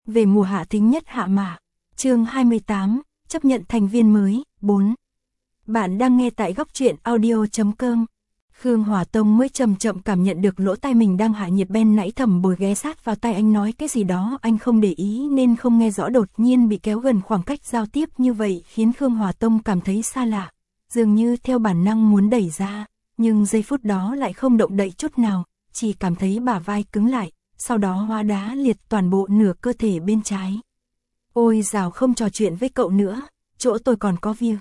về mùa hạ thính nhất hạ mã. Chương 28, chấp nhận thành viên mới, 4. Bạn đang nghe tại góc truyện audio.com. Khương Hòa Tông mới chậm chậm cảm nhận được lỗ tai mình đang hạ nhiệt. Ban nãy Thẩm Bồi ghé sát vào tai anh nói cái gì đó, anh không để ý nên không nghe rõ, đột nhiên bị kéo gần, khoảng cách giao tiếp như vậy khiến Khương Hòa Tông cảm thấy xa lạ, dường như theo bản năng muốn đẩy ra, nhưng giây phút đó lại không động đậy chút nào, chỉ cảm thấy bả vai cứng lại, sau đó hóa đá liệt toàn bộ nửa cơ thể bên trái. Ôi dào, không trò chuyện với cậu nữa, chỗ tôi còn có việc.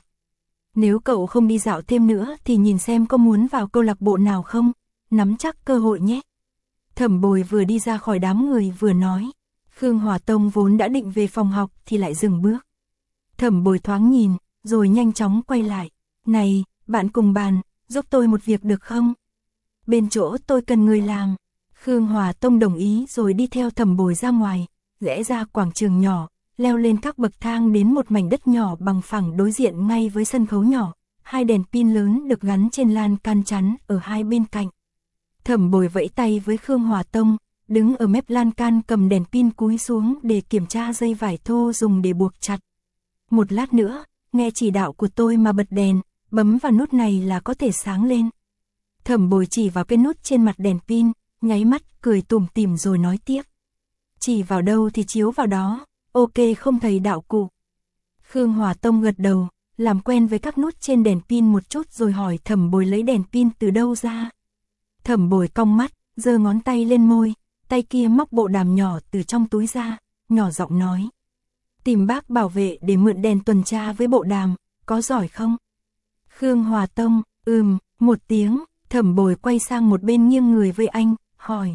Nếu cậu không đi dạo thêm nữa thì nhìn xem có muốn vào câu lạc bộ nào không, nắm chắc cơ hội nhé. Thẩm Bồi vừa đi ra khỏi đám người vừa nói. Khương Hòa Tông vốn đã định về phòng học thì lại dừng bước. Thẩm Bồi thoáng nhìn, rồi nhanh chóng quay lại. Này, bạn cùng bàn, giúp tôi một việc được không? Bên chỗ tôi cần người làm. Khương Hòa Tông đồng ý rồi đi theo Thẩm Bồi ra ngoài, rẽ ra quảng trường nhỏ, leo lên các bậc thang đến một mảnh đất nhỏ bằng phẳng đối diện ngay với sân khấu nhỏ. Hai đèn pin lớn được gắn trên lan can chắn ở hai bên cạnh. Thẩm Bồi vẫy tay với Khương Hòa Tông, đứng ở mép lan can cầm đèn pin cúi xuống để kiểm tra dây vải thô dùng để buộc chặt. Một lát nữa, nghe chỉ đạo của tôi mà bật đèn, bấm vào nút này là có thể sáng lên. Thẩm Bồi chỉ vào cái nút trên mặt đèn pin, nháy mắt, cười tủm tỉm rồi nói tiếp. Chỉ vào đâu thì chiếu vào đó, ok không thầy đạo cụ? Khương Hòa Tông gật đầu, làm quen với các nút trên đèn pin một chút rồi hỏi Thẩm Bồi lấy đèn pin từ đâu ra. Thẩm Bồi cong mắt, giơ ngón tay lên môi, tay kia móc bộ đàm nhỏ từ trong túi ra, nhỏ giọng nói. Tìm bác bảo vệ để mượn đèn tuần tra với bộ đàm, có giỏi không? Khương Hòa Tông, một tiếng. Thẩm Bồi quay sang một bên nghiêng người với anh, hỏi.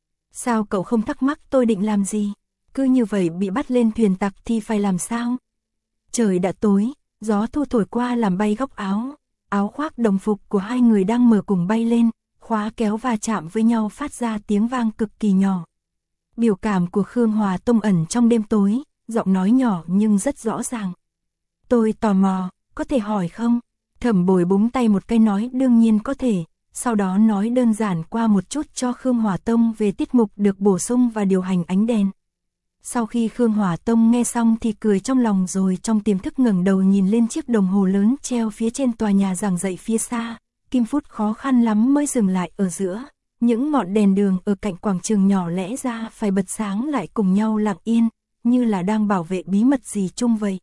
Sao cậu không thắc mắc tôi định làm gì? Cứ như vậy bị bắt lên thuyền tặc thì phải làm sao? Trời đã tối, gió thu thổi qua làm bay góc áo. Áo khoác đồng phục của hai người đang mở cùng bay lên, khóa kéo va chạm với nhau phát ra tiếng vang cực kỳ nhỏ. Biểu cảm của Khương Hòa Tông ẩn trong đêm tối, giọng nói nhỏ nhưng rất rõ ràng. Tôi tò mò, có thể hỏi không? Thẩm Bồi búng tay một cái nói đương nhiên có thể. Sau đó nói đơn giản qua một chút cho Khương Hòa Tông về tiết mục được bổ sung và điều hành ánh đèn. Sau khi Khương Hòa Tông nghe xong thì cười trong lòng rồi trong tiềm thức ngẩng đầu nhìn lên chiếc đồng hồ lớn treo phía trên tòa nhà giảng dạy phía xa. Kim phút khó khăn lắm mới dừng lại ở giữa. Những ngọn đèn đường ở cạnh quảng trường nhỏ lẽ ra phải bật sáng lại cùng nhau lặng yên, như là đang bảo vệ bí mật gì chung vậy.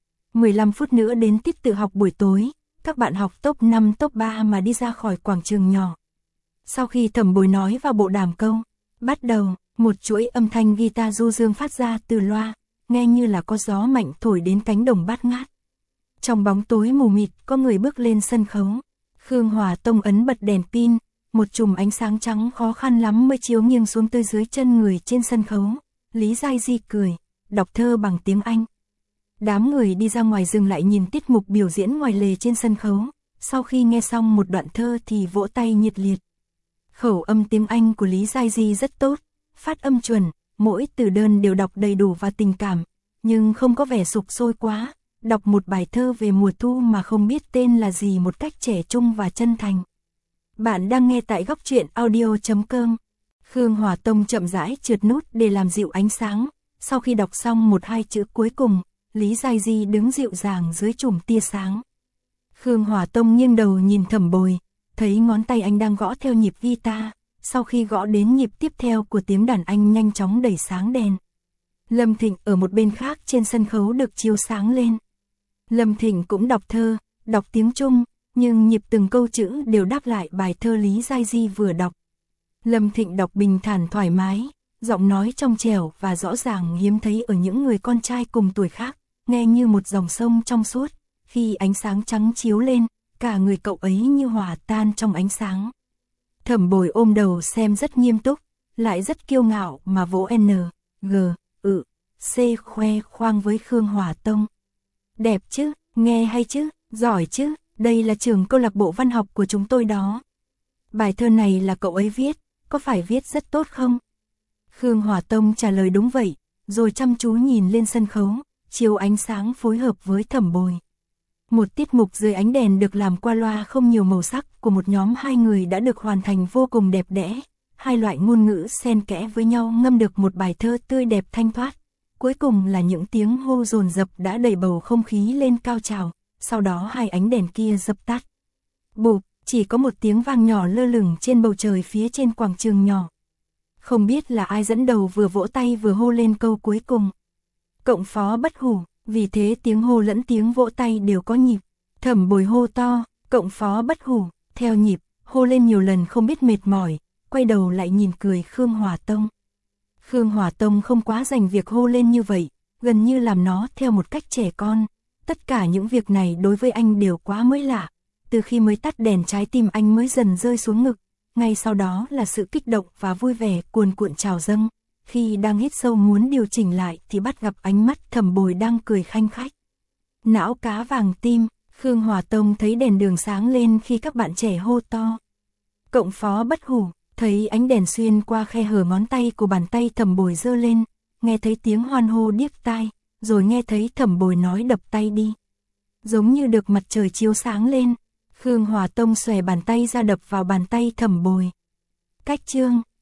15 phút nữa đến tiết tự học buổi tối. Các bạn học top 5 top 3 mà đi ra khỏi quảng trường nhỏ. Sau khi Thẩm Bồi nói vào bộ đàm câu, bắt đầu, một chuỗi âm thanh guitar du dương phát ra từ loa, nghe như là có gió mạnh thổi đến cánh đồng bát ngát. Trong bóng tối mù mịt có người bước lên sân khấu. Khương Hòa Tông ấn bật đèn pin, một chùm ánh sáng trắng khó khăn lắm mới chiếu nghiêng xuống tới dưới chân người trên sân khấu. Lý Giai Di cười, đọc thơ bằng tiếng Anh. Đám người đi ra ngoài dừng lại nhìn tiết mục biểu diễn ngoài lề trên sân khấu. Sau khi nghe xong một đoạn thơ thì vỗ tay nhiệt liệt. Khẩu âm tiếng Anh của Lý Giai Di rất tốt, phát âm chuẩn, mỗi từ đơn đều đọc đầy đủ và tình cảm, nhưng không có vẻ sục sôi quá. Đọc một bài thơ về mùa thu mà không biết tên là gì một cách trẻ trung và chân thành. Bạn đang nghe tại góc truyện audio.com. Khương Hòa Tông chậm rãi trượt nút để làm dịu ánh sáng. Sau khi đọc xong một hai chữ cuối cùng, Lý Giai Di đứng dịu dàng dưới chùm tia sáng. Khương Hòa Tông nghiêng đầu nhìn Thẩm Bồi, thấy ngón tay anh đang gõ theo nhịp guitar. Sau khi gõ đến nhịp tiếp theo của tiếng đàn anh nhanh chóng đẩy sáng đèn. Lâm Thịnh ở một bên khác trên sân khấu được chiếu sáng lên. Lâm Thịnh cũng đọc thơ, đọc tiếng Trung, nhưng nhịp từng câu chữ đều đáp lại bài thơ Lý Giai Di vừa đọc. Lâm Thịnh đọc bình thản thoải mái, giọng nói trong trẻo và rõ ràng hiếm thấy ở những người con trai cùng tuổi khác, nghe như một dòng sông trong suốt. Khi ánh sáng trắng chiếu lên, cả người cậu ấy như hòa tan trong ánh sáng. Thẩm Bồi ôm đầu xem rất nghiêm túc, lại rất kiêu ngạo mà vỗ C khoe khoang với Khương Hòa Tông. Đẹp chứ, nghe hay chứ, giỏi chứ, đây là trường câu lạc bộ văn học của chúng tôi đó. Bài thơ này là cậu ấy viết, có phải viết rất tốt không? Khương Hòa Tông trả lời đúng vậy, rồi chăm chú nhìn lên sân khấu, chiếu ánh sáng phối hợp với Thẩm Bồi. Một tiết mục dưới ánh đèn được làm qua loa không nhiều màu sắc của một nhóm hai người đã được hoàn thành vô cùng đẹp đẽ. Hai loại ngôn ngữ xen kẽ với nhau ngâm được một bài thơ tươi đẹp thanh thoát. cuối cùng là những tiếng hô dồn dập đã đẩy bầu không khí lên cao trào, sau đó hai ánh đèn kia dập tắt. Bụp, chỉ có một tiếng vang nhỏ lơ lửng trên bầu trời phía trên quảng trường nhỏ. Không biết là ai dẫn đầu vừa vỗ tay vừa hô lên câu cuối cùng. Cộng phó bất hủ, vì thế tiếng hô lẫn tiếng vỗ tay đều có nhịp. Thẩm Bồi hô to, cộng phó bất hủ, theo nhịp, hô lên nhiều lần không biết mệt mỏi, quay đầu lại nhìn cười Khương Hòa Tông. Khương Hòa Tông không quá dành việc hô lên như vậy, gần như làm nó theo một cách trẻ con. Tất cả những việc này đối với anh đều quá mới lạ. Từ khi mới tắt đèn trái tim anh mới dần rơi xuống ngực. Ngay sau đó là sự kích động và vui vẻ cuồn cuộn trào dâng. Khi đang hít sâu muốn điều chỉnh lại thì bắt gặp ánh mắt Thẩm Bồi đang cười khanh khách. Não cá vàng tim, Khương Hòa Tông thấy đèn đường sáng lên khi các bạn trẻ hô to. Cộng phó bất hủ, thấy ánh đèn xuyên qua khe hở ngón tay của bàn tay Thẩm Bồi giơ lên, nghe thấy tiếng hoan hô điếc tai, rồi nghe thấy Thẩm Bồi nói đập tay đi. Giống như được mặt trời chiếu sáng lên, Khương Hòa Tông xòe bàn tay ra đập vào bàn tay Thẩm Bồi. Cách chương